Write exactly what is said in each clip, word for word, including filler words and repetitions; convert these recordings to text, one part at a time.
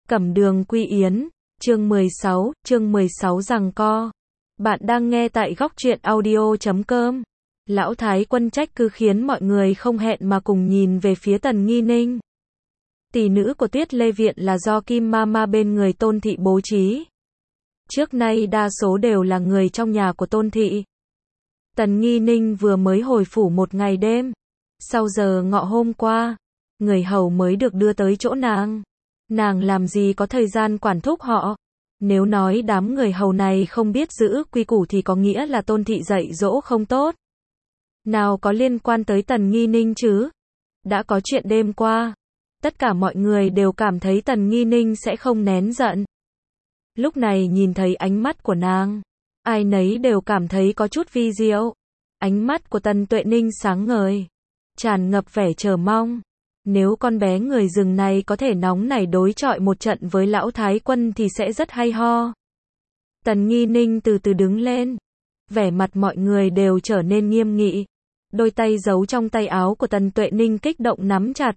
Cẩm Đường Quy Yến, chương mười sáu, chương mười sáu giằng co. Bạn đang nghe tại góc truyện audio chấm com. Lão Thái Quân trách cứ khiến mọi người không hẹn mà cùng nhìn về phía Tần Nghi Ninh. Tỷ nữ của Tuyết Lê Viện là do Kim Mama bên người Tôn Thị bố trí. Trước nay đa số đều là người trong nhà của Tôn Thị. Tần Nghi Ninh vừa mới hồi phủ một ngày đêm. Sau giờ ngọ hôm qua, người hầu mới được đưa tới chỗ nàng. Nàng làm gì có thời gian quản thúc họ. Nếu nói đám người hầu này không biết giữ quy củ thì có nghĩa là Tôn Thị dạy dỗ không tốt. Nào có liên quan tới Tần Nghi Ninh chứ? Đã có chuyện đêm qua. Tất cả mọi người đều cảm thấy Tần Nghi Ninh sẽ không nén giận. Lúc này nhìn thấy ánh mắt của nàng, ai nấy đều cảm thấy có chút vi diệu. Ánh mắt của Tần Tuệ Ninh sáng ngời, tràn ngập vẻ chờ mong. Nếu con bé người rừng này có thể nóng nảy đối chọi một trận với Lão Thái Quân thì sẽ rất hay ho. Tần Nghi Ninh từ từ đứng lên. Vẻ mặt mọi người đều trở nên nghiêm nghị. Đôi tay giấu trong tay áo của Tần Tuệ Ninh kích động nắm chặt.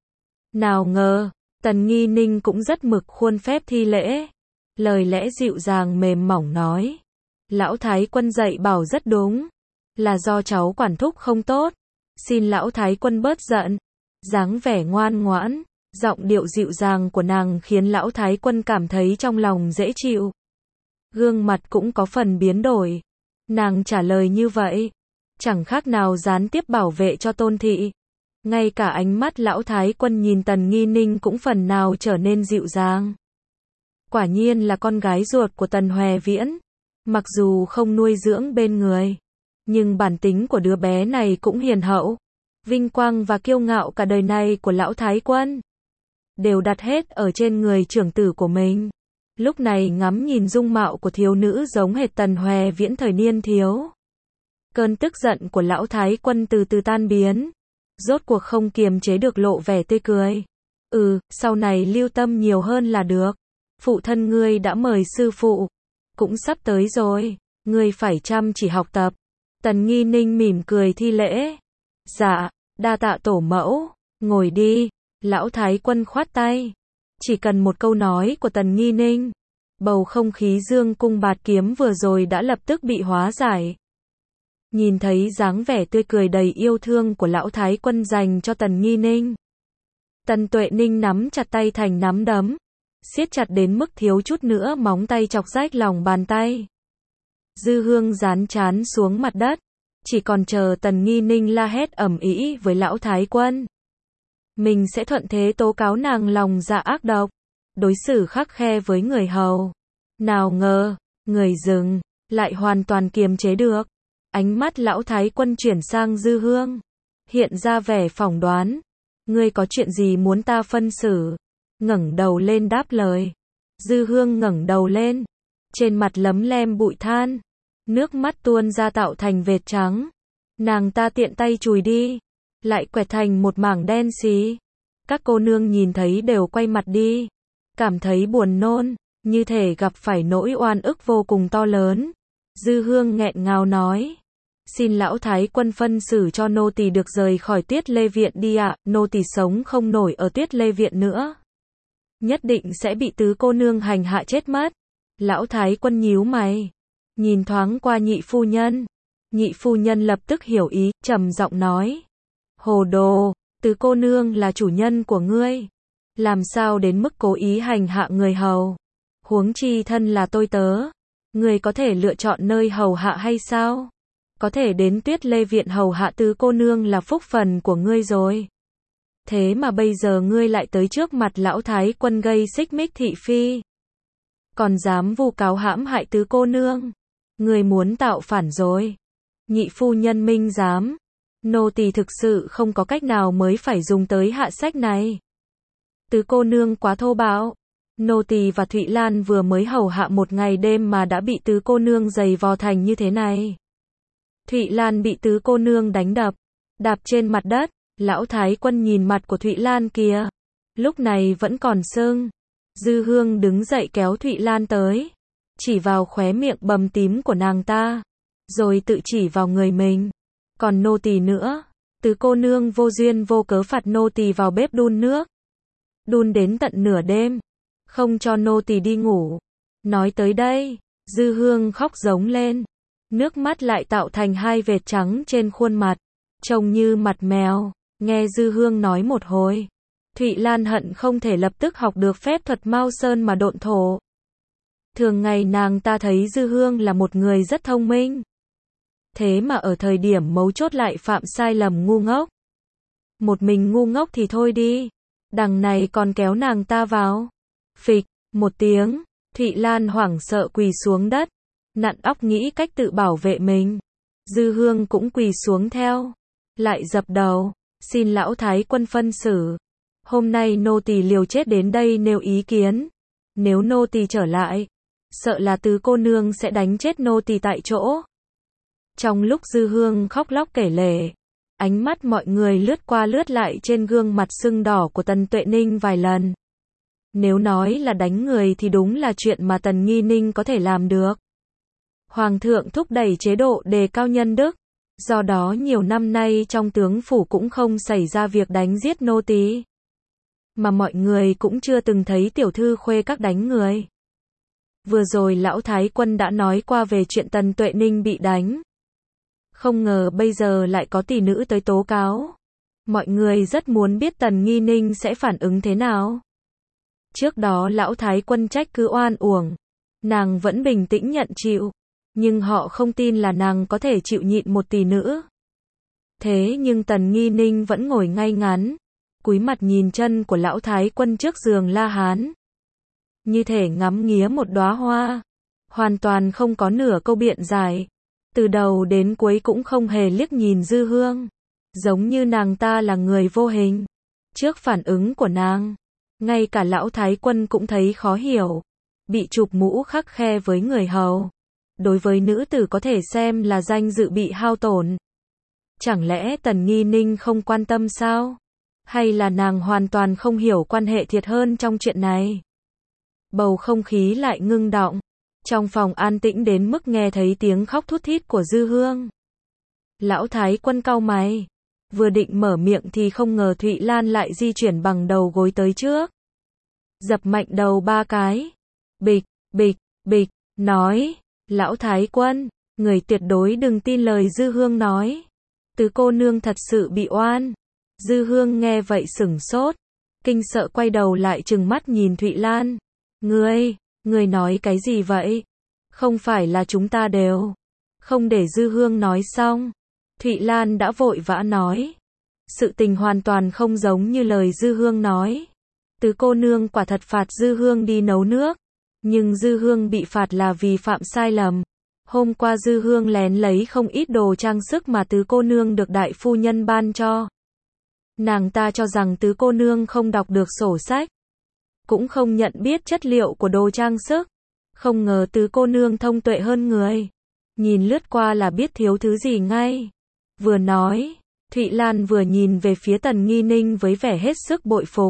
Nào ngờ, Tần Nghi Ninh cũng rất mực khuôn phép thi lễ. Lời lẽ dịu dàng mềm mỏng nói. Lão Thái Quân dạy bảo rất đúng. Là do cháu quản thúc không tốt. Xin Lão Thái Quân bớt giận. Dáng vẻ ngoan ngoãn, giọng điệu dịu dàng của nàng khiến Lão Thái Quân cảm thấy trong lòng dễ chịu. Gương mặt cũng có phần biến đổi. Nàng trả lời như vậy, chẳng khác nào gián tiếp bảo vệ cho Tôn Thị. Ngay cả ánh mắt Lão Thái Quân nhìn Tần Nghi Ninh cũng phần nào trở nên dịu dàng. Quả nhiên là con gái ruột của Tần Hòe Viễn. Mặc dù không nuôi dưỡng bên người, nhưng bản tính của đứa bé này cũng hiền hậu. Vinh quang và kiêu ngạo cả đời này của Lão Thái Quân đều đặt hết ở trên người trưởng tử của mình. Lúc này ngắm nhìn dung mạo của thiếu nữ giống hệt Tần Hòe Viễn thời niên thiếu. Cơn tức giận của Lão Thái Quân từ từ tan biến. Rốt cuộc không kiềm chế được lộ vẻ tươi cười. Ừ, sau này lưu tâm nhiều hơn là được. Phụ thân ngươi đã mời sư phụ. Cũng sắp tới rồi. Ngươi phải chăm chỉ học tập. Tần Nghi Ninh mỉm cười thi lễ. Dạ, đa tạ tổ mẫu. Ngồi đi. Lão Thái Quân khoát tay. Chỉ cần một câu nói của Tần Nghi Ninh, bầu không khí dương cung bạt kiếm vừa rồi đã lập tức bị hóa giải. Nhìn thấy dáng vẻ tươi cười đầy yêu thương của Lão Thái Quân dành cho Tần Nghi Ninh, Tần Tuệ Ninh nắm chặt tay thành nắm đấm, siết chặt đến mức thiếu chút nữa móng tay chọc rách lòng bàn tay. Dư hương dán trán xuống mặt đất, chỉ còn chờ Tần Nghi Ninh la hét ầm ĩ với Lão Thái Quân. Mình sẽ thuận thế tố cáo nàng lòng dạ ác độc, đối xử khắc khe với người hầu. Nào ngờ, người rừng lại hoàn toàn kiềm chế được. Ánh mắt Lão Thái Quân chuyển sang Dư Hương, hiện ra vẻ phỏng đoán. Ngươi có chuyện gì muốn ta phân xử? Ngẩng đầu lên đáp lời. Dư Hương ngẩng đầu lên, trên mặt lấm lem bụi than, nước mắt tuôn ra tạo thành vệt trắng. Nàng ta tiện tay chùi đi, lại quẹt thành một mảng đen xí. Các cô nương nhìn thấy đều quay mặt đi, cảm thấy buồn nôn, như thể gặp phải nỗi oan ức vô cùng to lớn. Dư Hương nghẹn ngào nói. Xin Lão Thái Quân phân xử cho nô tỳ được rời khỏi Tuyết Lê Viện đi ạ, nô tỳ sống không nổi ở Tuyết Lê Viện nữa. Nhất định sẽ bị tứ cô nương hành hạ chết mất. Lão Thái Quân nhíu mày, nhìn thoáng qua nhị phu nhân. Nhị phu nhân lập tức hiểu ý, trầm giọng nói. Hồ đồ, tứ cô nương là chủ nhân của ngươi. Làm sao đến mức cố ý hành hạ người hầu? Huống chi thân là tôi tớ. Ngươi có thể lựa chọn nơi hầu hạ hay sao? Có thể đến Tuyết Lê Viện hầu hạ tứ cô nương là phúc phần của ngươi rồi. Thế mà bây giờ ngươi lại tới trước mặt Lão Thái Quân gây xích mích thị phi. Còn dám vu cáo hãm hại tứ cô nương. Ngươi muốn tạo phản rồi. Nhị phu nhân minh giám. Nô tỳ thực sự không có cách nào mới phải dùng tới hạ sách này. Tứ cô nương quá thô bạo. Nô tỳ và Thụy Lan vừa mới hầu hạ một ngày đêm mà đã bị tứ cô nương giày vò thành như thế này. Thụy Lan bị tứ cô nương đánh đập, đạp trên mặt đất. Lão Thái Quân nhìn mặt của Thụy Lan kia, lúc này vẫn còn sưng. Dư Hương đứng dậy kéo Thụy Lan tới, chỉ vào khóe miệng bầm tím của nàng ta, rồi tự chỉ vào người mình. Còn nô tỳ nữa, tứ cô nương vô duyên vô cớ phạt nô tỳ vào bếp đun nước. Đun đến tận nửa đêm, không cho nô tỳ đi ngủ. Nói tới đây, Dư Hương khóc giống lên. Nước mắt lại tạo thành hai vệt trắng trên khuôn mặt, trông như mặt mèo. Nghe Dư Hương nói một hồi, Thụy Lan hận không thể lập tức học được phép thuật Mao Sơn mà độn thổ. Thường ngày nàng ta thấy Dư Hương là một người rất thông minh. Thế mà ở thời điểm mấu chốt lại phạm sai lầm ngu ngốc. Một mình ngu ngốc thì thôi đi, đằng này còn kéo nàng ta vào. Phịch, một tiếng, Thụy Lan hoảng sợ quỳ xuống đất, nặn óc nghĩ cách tự bảo vệ mình. Dư Hương cũng quỳ xuống theo, lại dập đầu, xin lão thái quân phân xử. Hôm nay nô tỳ liều chết đến đây nêu ý kiến. Nếu nô tỳ trở lại, sợ là tứ cô nương sẽ đánh chết nô tỳ tại chỗ. Trong lúc Dư Hương khóc lóc kể lể, ánh mắt mọi người lướt qua lướt lại trên gương mặt sưng đỏ của Tần Tuệ Ninh vài lần. Nếu nói là đánh người thì đúng là chuyện mà Tần Nghi Ninh có thể làm được. Hoàng thượng thúc đẩy chế độ đề cao nhân đức, do đó nhiều năm nay trong tướng phủ cũng không xảy ra việc đánh giết nô tỳ. Mà mọi người cũng chưa từng thấy tiểu thư khuê các đánh người. Vừa rồi lão thái quân đã nói qua về chuyện Tần Tuệ Ninh bị đánh. Không ngờ bây giờ lại có tỷ nữ tới tố cáo. Mọi người rất muốn biết Tần Nghi Ninh sẽ phản ứng thế nào. Trước đó lão thái quân trách cứ oan uổng, nàng vẫn bình tĩnh nhận chịu, nhưng họ không tin là nàng có thể chịu nhịn một tỷ nữ. Thế nhưng Tần Nghi Ninh vẫn ngồi ngay ngắn, cúi mặt nhìn chân của lão thái quân trước giường La Hán, như thể ngắm nghía một đóa hoa, hoàn toàn không có nửa câu biện giải, từ đầu đến cuối cũng không hề liếc nhìn Dư Hương, giống như nàng ta là người vô hình. Trước phản ứng của nàng, ngay cả lão thái quân cũng thấy khó hiểu, bị chụp mũ khắc khe với người hầu. Đối với nữ tử có thể xem là danh dự bị hao tổn. Chẳng lẽ Tần Nghi Ninh không quan tâm sao? Hay là nàng hoàn toàn không hiểu quan hệ thiệt hơn trong chuyện này? Bầu không khí lại ngưng đọng. Trong phòng an tĩnh đến mức nghe thấy tiếng khóc thút thít của Dư Hương. Lão thái quân cau mày, vừa định mở miệng thì không ngờ Thụy Lan lại di chuyển bằng đầu gối tới trước. Dập mạnh đầu ba cái. Bịch, bịch, bịch, nói, lão thái quân, người tuyệt đối đừng tin lời Dư Hương nói. Tứ cô nương thật sự bị oan. Dư Hương nghe vậy sửng sốt, kinh sợ quay đầu lại trừng mắt nhìn Thụy Lan. Ngươi, ngươi nói cái gì vậy? Không phải là chúng ta đều. Không để Dư Hương nói xong, Thụy Lan đã vội vã nói. Sự tình hoàn toàn không giống như lời Dư Hương nói. Tứ cô nương quả thật phạt Dư Hương đi nấu nước, nhưng Dư Hương bị phạt là vì phạm sai lầm. Hôm qua Dư Hương lén lấy không ít đồ trang sức mà tứ cô nương được đại phu nhân ban cho. Nàng ta cho rằng tứ cô nương không đọc được sổ sách, cũng không nhận biết chất liệu của đồ trang sức. Không ngờ tứ cô nương thông tuệ hơn người, nhìn lướt qua là biết thiếu thứ gì ngay. Vừa nói, Thụy Lan vừa nhìn về phía Tần Nghi Ninh với vẻ hết sức bội phục.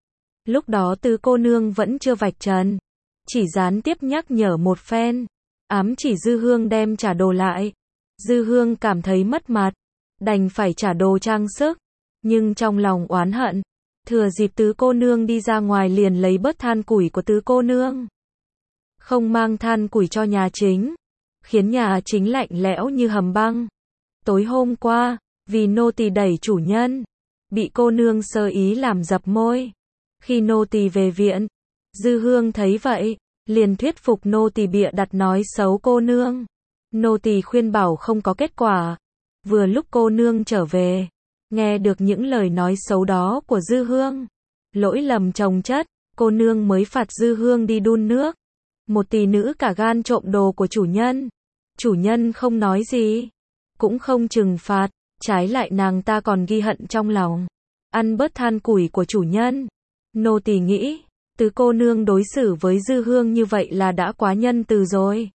Lúc đó tứ cô nương vẫn chưa vạch trần, chỉ gián tiếp nhắc nhở một phen, ám chỉ Dư Hương đem trả đồ lại. Dư Hương cảm thấy mất mặt, đành phải trả đồ trang sức, nhưng trong lòng oán hận, thừa dịp tứ cô nương đi ra ngoài liền lấy bớt than củi của tứ cô nương. Không mang than củi cho nhà chính, khiến nhà chính lạnh lẽo như hầm băng. Tối hôm qua, vì nô tỳ đẩy chủ nhân, bị cô nương sơ ý làm dập môi. Khi nô tỳ về viện, Dư Hương thấy vậy, liền thuyết phục nô tỳ bịa đặt nói xấu cô nương. Nô tỳ khuyên bảo không có kết quả. Vừa lúc cô nương trở về, nghe được những lời nói xấu đó của Dư Hương, lỗi lầm chồng chất, cô nương mới phạt Dư Hương đi đun nước. Một tỷ nữ cả gan trộm đồ của chủ nhân, chủ nhân không nói gì, cũng không trừng phạt, trái lại nàng ta còn ghi hận trong lòng, ăn bớt than củi của chủ nhân. Nô tỳ nghĩ, tứ cô nương đối xử với Dư Hương như vậy là đã quá nhân từ rồi.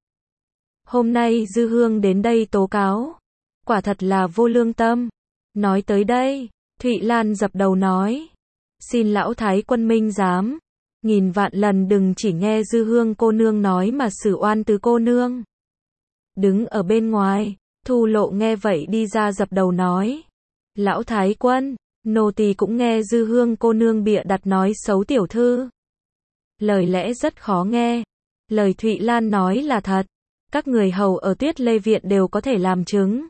Hôm nay Dư Hương đến đây tố cáo, quả thật là vô lương tâm. Nói tới đây, Thụy Lan dập đầu nói, xin lão thái quân minh giám, nghìn vạn lần đừng chỉ nghe Dư Hương cô nương nói mà xử oan tứ cô nương. Đứng ở bên ngoài, Thu Lộ nghe vậy đi ra dập đầu nói, lão thái quân, nô tỳ cũng nghe Dư Hương cô nương bịa đặt nói xấu tiểu thư. lời lẽ rất khó nghe. Lời Thụy Lan nói là thật. Các người hầu ở Tuyết Lê Viện đều có thể làm chứng.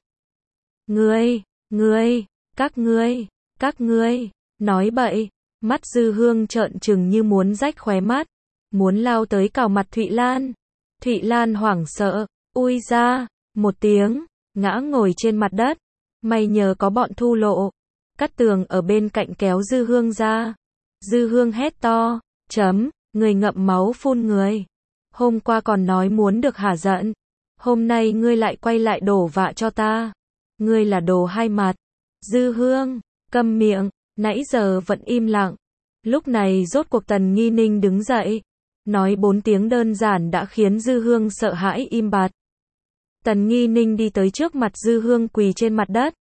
Ngươi, ngươi, các ngươi, các ngươi, nói bậy. Mắt Dư Hương trợn trừng như muốn rách khóe mắt, muốn lao tới cào mặt Thụy Lan. Thụy Lan hoảng sợ, ui ra, một tiếng, ngã ngồi trên mặt đất. May nhờ có bọn Thu Lộ. Cát Tường ở bên cạnh kéo Dư Hương ra. Dư Hương hét to, chấm, người ngậm máu phun người. Hôm qua còn nói muốn được hả giận. Hôm nay ngươi lại quay lại đổ vạ cho ta. Ngươi là đồ hai mặt. Dư Hương, câm miệng, nãy giờ vẫn im lặng. Lúc này rốt cuộc Tần Nghi Ninh đứng dậy. Nói bốn tiếng đơn giản đã khiến Dư Hương sợ hãi im bặt. Tần Nghi Ninh đi tới trước mặt Dư Hương quỳ trên mặt đất.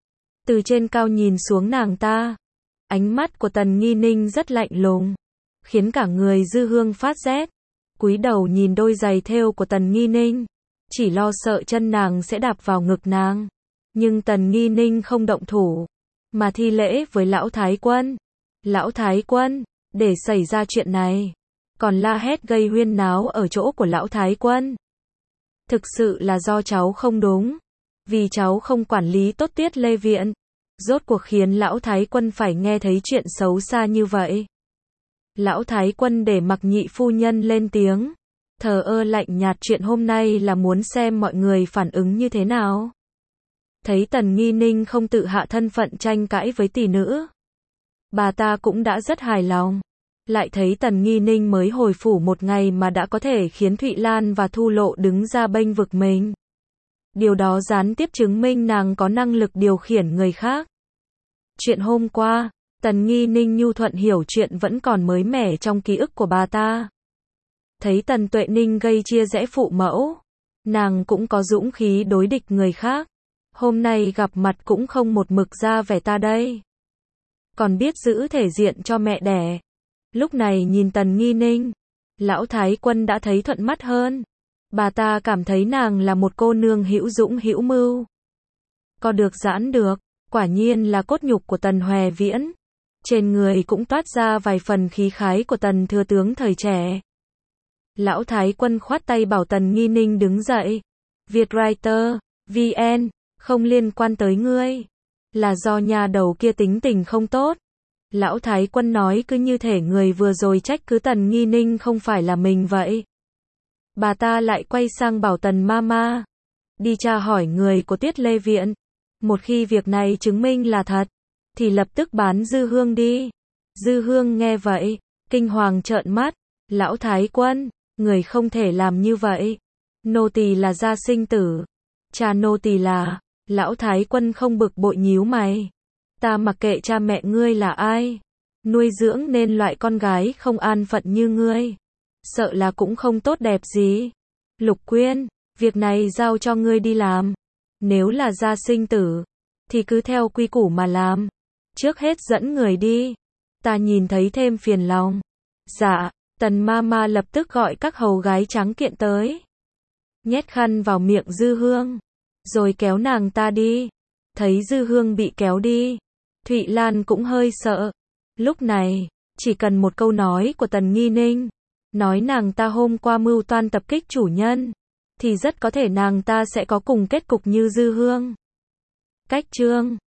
Từ trên cao nhìn xuống nàng ta. Ánh mắt của Tần Nghi Ninh rất lạnh lùng, khiến cả người Dư Hương phát rét. Cúi đầu nhìn đôi giày thêu của Tần Nghi Ninh, chỉ lo sợ chân nàng sẽ đạp vào ngực nàng. Nhưng Tần Nghi Ninh không động thủ, mà thi lễ với Lão Thái Quân. Lão Thái Quân, để xảy ra chuyện này, còn la hét gây huyên náo ở chỗ của Lão Thái Quân. Thực sự là do cháu không đúng, vì cháu không quản lý tốt Tuyết Lê Viện. Rốt cuộc khiến Lão Thái Quân phải nghe thấy chuyện xấu xa như vậy. Lão Thái Quân để mặc nhị phu nhân lên tiếng, thờ ơ lạnh nhạt. Chuyện hôm nay là muốn xem mọi người phản ứng như thế nào. Thấy Tần Nghi Ninh không tự hạ thân phận tranh cãi với tỷ nữ, bà ta cũng đã rất hài lòng. Lại thấy Tần Nghi Ninh mới hồi phủ một ngày mà đã có thể khiến Thụy Lan và Thu Lộ đứng ra bênh vực mình. Điều đó gián tiếp chứng minh nàng có năng lực điều khiển người khác. Chuyện hôm qua, Tần Nghi Ninh nhu thuận hiểu chuyện vẫn còn mới mẻ trong ký ức của bà ta. Thấy Tần Tuệ Ninh gây chia rẽ phụ mẫu, nàng cũng có dũng khí đối địch người khác. Hôm nay gặp mặt cũng không một mực ra vẻ ta đây, còn biết giữ thể diện cho mẹ đẻ. Lúc này nhìn Tần Nghi Ninh, Lão Thái Quân đã thấy thuận mắt hơn. Bà ta cảm thấy nàng là một cô nương hữu dũng hữu mưu, có được giãn được. Quả nhiên là cốt nhục của Tần Hòe Viễn. Trên người cũng toát ra vài phần khí khái của Tần thừa tướng thời trẻ. Lão Thái Quân khoát tay bảo Tần Nghi Ninh đứng dậy. Vietwriter, vê en, không liên quan tới ngươi. Là do nhà đầu kia tính tình không tốt. Lão Thái Quân nói cứ như thể người vừa rồi trách cứ Tần Nghi Ninh không phải là mình vậy. Bà ta lại quay sang bảo Tần Mama, đi tra hỏi người của Tuyết Lê Viện. Một khi việc này chứng minh là thật, thì lập tức bán Dư Hương đi. Dư Hương nghe vậy, kinh hoàng trợn mắt. Lão Thái Quân, người không thể làm như vậy. Nô tỳ là gia sinh tử. Cha nô tỳ là. Lão Thái Quân không bực bội nhíu mày. Ta mặc kệ cha mẹ ngươi là ai. Nuôi dưỡng nên loại con gái không an phận như ngươi, sợ là cũng không tốt đẹp gì. Lục Quyên, việc này giao cho ngươi đi làm. Nếu là gia sinh tử, thì cứ theo quy củ mà làm. Trước hết dẫn người đi. Ta nhìn thấy thêm phiền lòng. Dạ, Tần Mama lập tức gọi các hầu gái trắng kiện tới. Nhét khăn vào miệng Dư Hương, rồi kéo nàng ta đi. Thấy Dư Hương bị kéo đi, Thụy Lan cũng hơi sợ. Lúc này, chỉ cần một câu nói của Tần Nghi Ninh, nói nàng ta hôm qua mưu toan tập kích chủ nhân, thì rất có thể nàng ta sẽ có cùng kết cục như Dư Hương. Cách chương